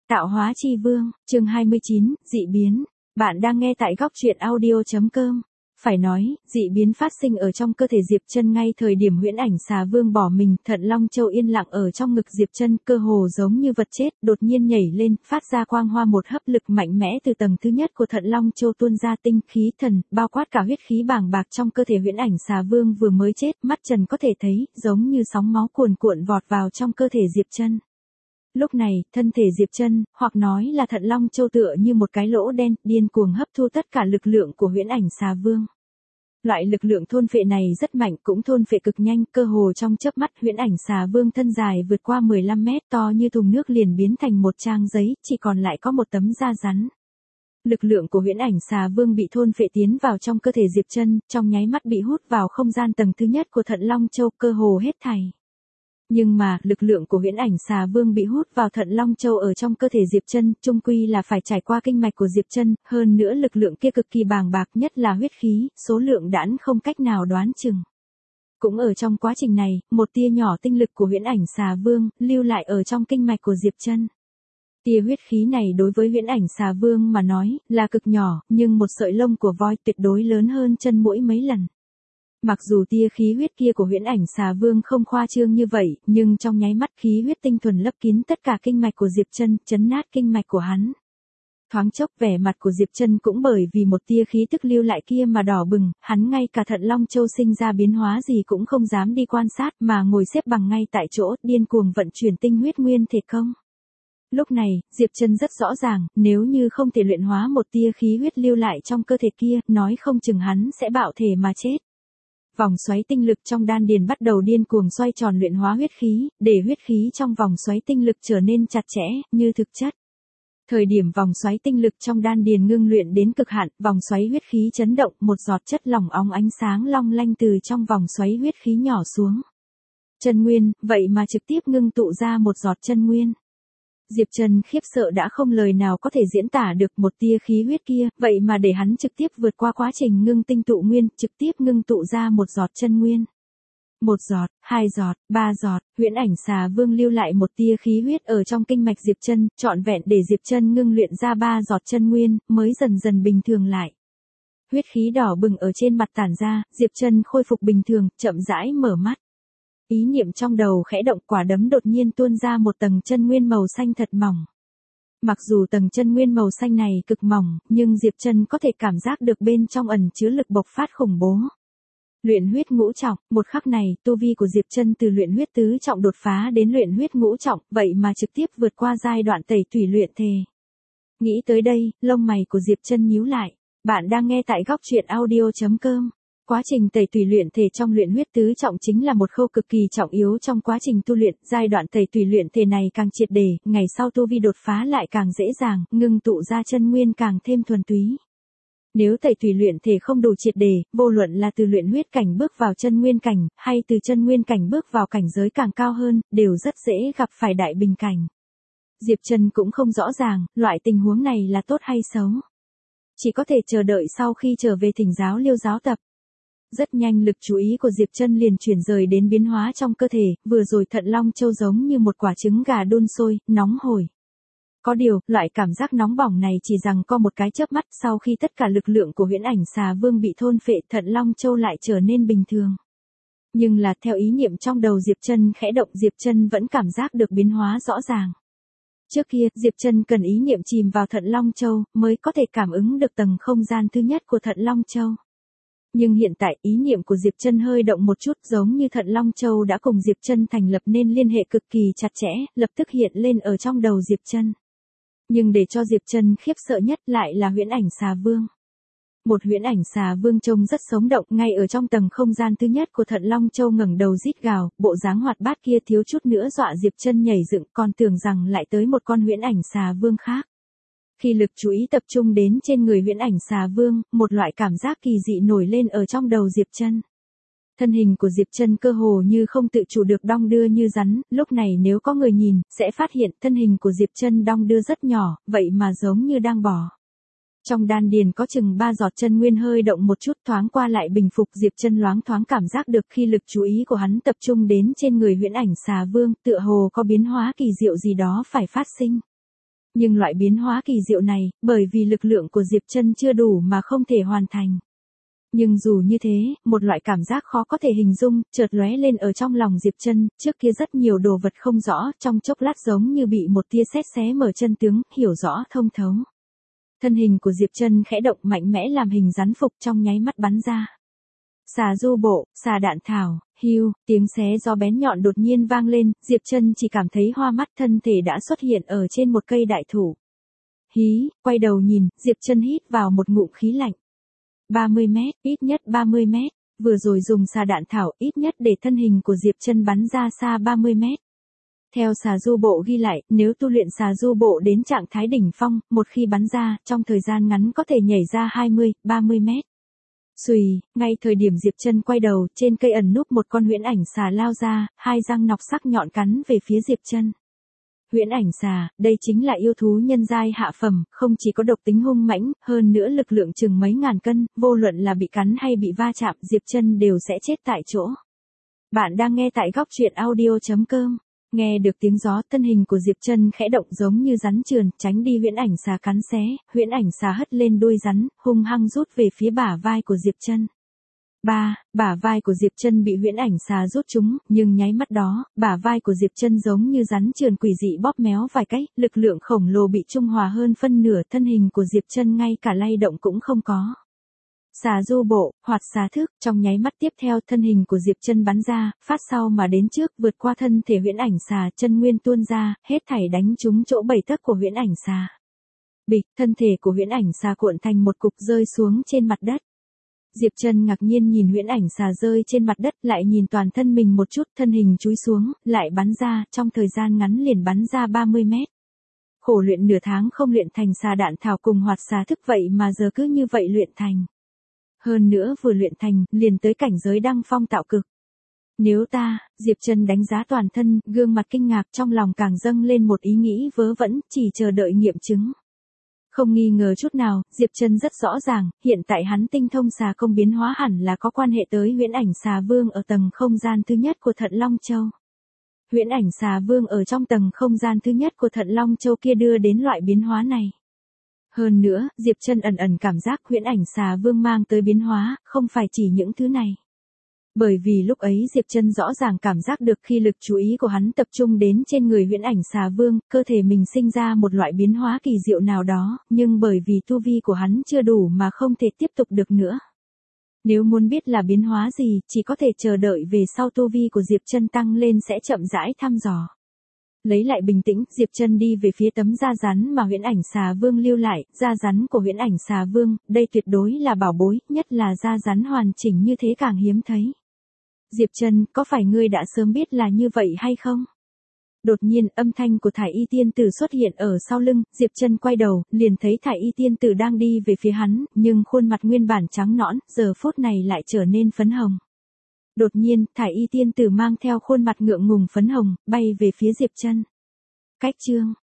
Tạo hóa chi vương, chương 29, dị biến. Bạn đang nghe tại góc truyện audio.com. Phải nói, dị biến phát sinh ở trong cơ thể Diệp Chân ngay thời điểm huyễn ảnh xà vương bỏ mình, Thận Long Châu yên lặng ở trong ngực Diệp Chân, cơ hồ giống như vật chết, đột nhiên nhảy lên, phát ra quang hoa, một hấp lực mạnh mẽ từ tầng thứ nhất của Thận Long Châu tuôn ra, tinh khí thần, bao quát cả huyết khí bàng bạc trong cơ thể huyễn ảnh xà vương vừa mới chết, mắt Trần có thể thấy, giống như sóng máu cuồn cuộn vọt vào trong cơ thể Diệp Chân. Lúc này, thân thể Diệp Chân, hoặc nói là Thận Long Châu tựa như một cái lỗ đen, điên cuồng hấp thu tất cả lực lượng của huyễn ảnh xà vương. Loại lực lượng thôn phệ này rất mạnh, cũng thôn phệ cực nhanh, cơ hồ trong chớp mắt huyễn ảnh xà vương thân dài vượt qua 15 mét, to như thùng nước liền biến thành một trang giấy, chỉ còn lại có một tấm da rắn. Lực lượng của huyễn ảnh xà vương bị thôn phệ tiến vào trong cơ thể Diệp Chân, trong nháy mắt bị hút vào không gian tầng thứ nhất của Thận Long Châu, cơ hồ hết thảy. Nhưng mà, lực lượng của huyễn ảnh xà vương bị hút vào Thận Long Châu ở trong cơ thể Diệp Chân, chung quy là phải trải qua kinh mạch của Diệp Chân, hơn nữa lực lượng kia cực kỳ bàng bạc, nhất là huyết khí, số lượng đãn không cách nào đoán chừng. Cũng ở trong quá trình này, một tia nhỏ tinh lực của huyễn ảnh xà vương lưu lại ở trong kinh mạch của Diệp Chân. Tia huyết khí này đối với huyễn ảnh xà vương mà nói là cực nhỏ, nhưng một sợi lông của voi tuyệt đối lớn hơn chân muỗi mấy lần. Mặc dù tia khí huyết kia của huyễn ảnh xà vương không khoa trương như vậy, nhưng trong nháy mắt khí huyết tinh thuần lấp kín tất cả kinh mạch của Diệp Chân, chấn nát kinh mạch của hắn. Thoáng chốc vẻ mặt của Diệp Chân cũng bởi vì một tia khí tức lưu lại kia mà đỏ bừng, hắn ngay cả Thận Long Châu sinh ra biến hóa gì cũng không dám đi quan sát, mà ngồi xếp bằng ngay tại chỗ, điên cuồng vận chuyển tinh huyết nguyên thể công. Lúc này, Diệp Chân rất rõ ràng, nếu như không thể luyện hóa một tia khí huyết lưu lại trong cơ thể kia, nói không chừng hắn sẽ bạo thể mà chết. Vòng xoáy tinh lực trong đan điền bắt đầu điên cuồng xoay tròn luyện hóa huyết khí, để huyết khí trong vòng xoáy tinh lực trở nên chặt chẽ, như thực chất. Thời điểm vòng xoáy tinh lực trong đan điền ngưng luyện đến cực hạn, vòng xoáy huyết khí chấn động, một giọt chất lỏng óng ánh sáng long lanh từ trong vòng xoáy huyết khí nhỏ xuống. Chân nguyên, vậy mà trực tiếp ngưng tụ ra một giọt chân nguyên. Diệp Chân khiếp sợ đã không lời nào có thể diễn tả được, một tia khí huyết kia, vậy mà để hắn trực tiếp vượt qua quá trình ngưng tinh tụ nguyên, trực tiếp ngưng tụ ra một giọt chân nguyên. Một giọt, hai giọt, ba giọt, huyễn ảnh xà vương lưu lại một tia khí huyết ở trong kinh mạch Diệp Chân, trọn vẹn để Diệp Chân ngưng luyện ra 3 giọt chân nguyên, mới dần dần bình thường lại. Huyết khí đỏ bừng ở trên mặt tản ra, Diệp Chân khôi phục bình thường, chậm rãi mở mắt. Ý niệm trong đầu khẽ động, quả đấm đột nhiên tuôn ra một tầng chân nguyên màu xanh thật mỏng. Mặc dù tầng chân nguyên màu xanh này cực mỏng, nhưng Diệp Chân có thể cảm giác được bên trong ẩn chứa lực bộc phát khủng bố. Luyện huyết ngũ trọng, một khắc này, tu vi của Diệp Chân từ luyện huyết tứ trọng đột phá đến luyện huyết ngũ trọng, vậy mà trực tiếp vượt qua giai đoạn tẩy tủy luyện thể. Nghĩ tới đây, lông mày của Diệp Chân nhíu lại. Bạn đang nghe tại góc truyện audio.com. Quá trình tẩy tủy luyện thể trong luyện huyết tứ trọng chính là một khâu cực kỳ trọng yếu trong quá trình tu luyện, giai đoạn tẩy tủy luyện thể này càng triệt để, ngày sau tu vi đột phá lại càng dễ dàng, ngưng tụ ra chân nguyên càng thêm thuần túy. Nếu tẩy tủy luyện thể không đủ triệt để, vô luận là từ luyện huyết cảnh bước vào chân nguyên cảnh, hay từ chân nguyên cảnh bước vào cảnh giới càng cao hơn, đều rất dễ gặp phải đại bình cảnh. Diệp Chân cũng không rõ ràng, loại tình huống này là tốt hay xấu. Chỉ có thể chờ đợi sau khi trở về Thỉnh Giáo Liêu giáo tập. Rất nhanh lực chú ý của Diệp Chân liền chuyển rời đến biến hóa trong cơ thể, vừa rồi Thận Long Châu giống như một quả trứng gà đun sôi, nóng hổi. Có điều, loại cảm giác nóng bỏng này chỉ rằng có một cái chớp mắt, sau khi tất cả lực lượng của huyễn ảnh xà vương bị thôn phệ, Thận Long Châu lại trở nên bình thường. Nhưng là theo ý niệm trong đầu Diệp Chân khẽ động, Diệp Chân vẫn cảm giác được biến hóa rõ ràng. Trước kia, Diệp Chân cần ý niệm chìm vào Thận Long Châu mới có thể cảm ứng được tầng không gian thứ nhất của Thận Long Châu. Nhưng hiện tại ý niệm của Diệp Chân hơi động một chút, giống như Thận Long Châu đã cùng Diệp Chân thành lập nên liên hệ cực kỳ chặt chẽ, lập tức hiện lên ở trong đầu Diệp Chân. Nhưng để cho Diệp Chân khiếp sợ nhất lại là huyễn ảnh xà vương. Một huyễn ảnh xà vương trông rất sống động, ngay ở trong tầng không gian thứ nhất của Thận Long Châu ngẩng đầu rít gào, bộ dáng hoạt bát kia thiếu chút nữa dọa Diệp Chân nhảy dựng, còn tưởng rằng lại tới một con huyễn ảnh xà vương khác. Khi lực chú ý tập trung đến trên người huyễn ảnh xà vương, một loại cảm giác kỳ dị nổi lên ở trong đầu Diệp Chân. Thân hình của Diệp Chân cơ hồ như không tự chủ được đong đưa như rắn, lúc này nếu có người nhìn, sẽ phát hiện thân hình của Diệp Chân đong đưa rất nhỏ, vậy mà giống như đang bò. Trong đan điền có chừng 3 giọt chân nguyên hơi động một chút, thoáng qua lại bình phục, Diệp Chân loáng thoáng cảm giác được khi lực chú ý của hắn tập trung đến trên người huyễn ảnh xà vương, tựa hồ có biến hóa kỳ diệu gì đó phải phát sinh. Nhưng loại biến hóa kỳ diệu này, bởi vì lực lượng của Diệp Trân chưa đủ mà không thể hoàn thành. Nhưng dù như thế, một loại cảm giác khó có thể hình dung, chợt lóe lên ở trong lòng Diệp Trân, trước kia rất nhiều đồ vật không rõ, trong chốc lát giống như bị một tia sét xé mở chân tướng, hiểu rõ thông thấu. Thân hình của Diệp Trân khẽ động mạnh mẽ làm hình rắn phục trong nháy mắt bắn ra. Xà du bộ, xà đạn thảo, hưu, tiếng xé gió bén nhọn đột nhiên vang lên, Diệp Trân chỉ cảm thấy hoa mắt, thân thể đã xuất hiện ở trên một cây đại thụ. Hí, quay đầu nhìn, Diệp Trân hít vào một ngụm khí lạnh. 30 mét, ít nhất 30 mét, vừa rồi dùng xà đạn thảo ít nhất để thân hình của Diệp Trân bắn ra xa 30 mét. Theo xà du bộ ghi lại, nếu tu luyện xà du bộ đến trạng thái đỉnh phong, một khi bắn ra, trong thời gian ngắn có thể nhảy ra 20, 30 mét. Xùy, ngay thời điểm Diệp Trân quay đầu, trên cây ẩn núp một con huyễn ảnh xà lao ra, hai răng nọc sắc nhọn cắn về phía Diệp Trân. Huyễn ảnh xà, đây chính là yêu thú nhân giai hạ phẩm, không chỉ có độc tính hung mãnh, hơn nữa lực lượng chừng mấy ngàn cân, vô luận là bị cắn hay bị va chạm, Diệp Trân đều sẽ chết tại chỗ. Bạn đang nghe tại góc truyện audio.com. Nghe được tiếng gió, thân hình của Diệp Trân khẽ động giống như rắn trườn, tránh đi huyễn ảnh xà cắn xé, huyễn ảnh xà hất lên đuôi rắn, hung hăng rút về phía bả vai của Diệp Trân. Bả vai của Diệp Trân bị huyễn ảnh xà rút trúng, nhưng nháy mắt đó, bả vai của Diệp Trân giống như rắn trườn quỷ dị bóp méo vài cái, lực lượng khổng lồ bị trung hòa hơn phân nửa, thân hình của Diệp Trân ngay cả lay động cũng không có. Xà du bộ, hoạt xà thức, trong nháy mắt tiếp theo thân hình của Diệp Trân bắn ra, phát sau mà đến trước, vượt qua thân thể huyễn ảnh xà, chân nguyên tuôn ra, hết thảy đánh trúng chỗ 7 tấc của huyễn ảnh xà. Bịch, thân thể của huyễn ảnh xà cuộn thành một cục rơi xuống trên mặt đất. Diệp Trân ngạc nhiên nhìn huyễn ảnh xà rơi trên mặt đất, lại nhìn toàn thân mình một chút, thân hình chúi xuống, lại bắn ra, trong thời gian ngắn liền bắn ra 30 mét. Khổ luyện nửa tháng không luyện thành xà đạn thảo cùng hoạt xà thức vậy mà giờ cứ như vậy luyện thành. Hơn nữa vừa luyện thành, liền tới cảnh giới đăng phong tạo cực. Nếu ta, Diệp Trân đánh giá toàn thân, gương mặt kinh ngạc, trong lòng càng dâng lên một ý nghĩ vớ vẩn, chỉ chờ đợi nghiệm chứng. Không nghi ngờ chút nào, Diệp Trân rất rõ ràng, hiện tại hắn tinh thông xà công biến hóa hẳn là có quan hệ tới huyễn ảnh xà vương ở tầng không gian thứ nhất của Thận Long Châu. Huyễn ảnh xà vương ở trong tầng không gian thứ nhất của Thận Long Châu kia đưa đến loại biến hóa này. Hơn nữa, Diệp Trân ẩn ẩn cảm giác huyễn ảnh xà vương mang tới biến hóa, không phải chỉ những thứ này. Bởi vì lúc ấy Diệp Trân rõ ràng cảm giác được khi lực chú ý của hắn tập trung đến trên người huyễn ảnh xà vương, cơ thể mình sinh ra một loại biến hóa kỳ diệu nào đó, nhưng bởi vì tu vi của hắn chưa đủ mà không thể tiếp tục được nữa. Nếu muốn biết là biến hóa gì, chỉ có thể chờ đợi về sau tu vi của Diệp Trân tăng lên sẽ chậm rãi thăm dò. Lấy lại bình tĩnh, Diệp Trân đi về phía tấm da rắn mà huyễn ảnh xà vương lưu lại, da rắn của huyễn ảnh xà vương, đây tuyệt đối là bảo bối, nhất là da rắn hoàn chỉnh như thế càng hiếm thấy. Diệp Trân, có phải ngươi đã sớm biết là như vậy hay không? Đột nhiên, âm thanh của Thải Y tiên tử xuất hiện ở sau lưng, Diệp Trân quay đầu, liền thấy Thải Y tiên tử đang đi về phía hắn, nhưng khuôn mặt nguyên bản trắng nõn, giờ phút này lại trở nên phấn hồng. Đột nhiên, Thải Y tiên tử mang theo khuôn mặt ngượng ngùng phấn hồng, bay về phía Diệp Trân. Cách chương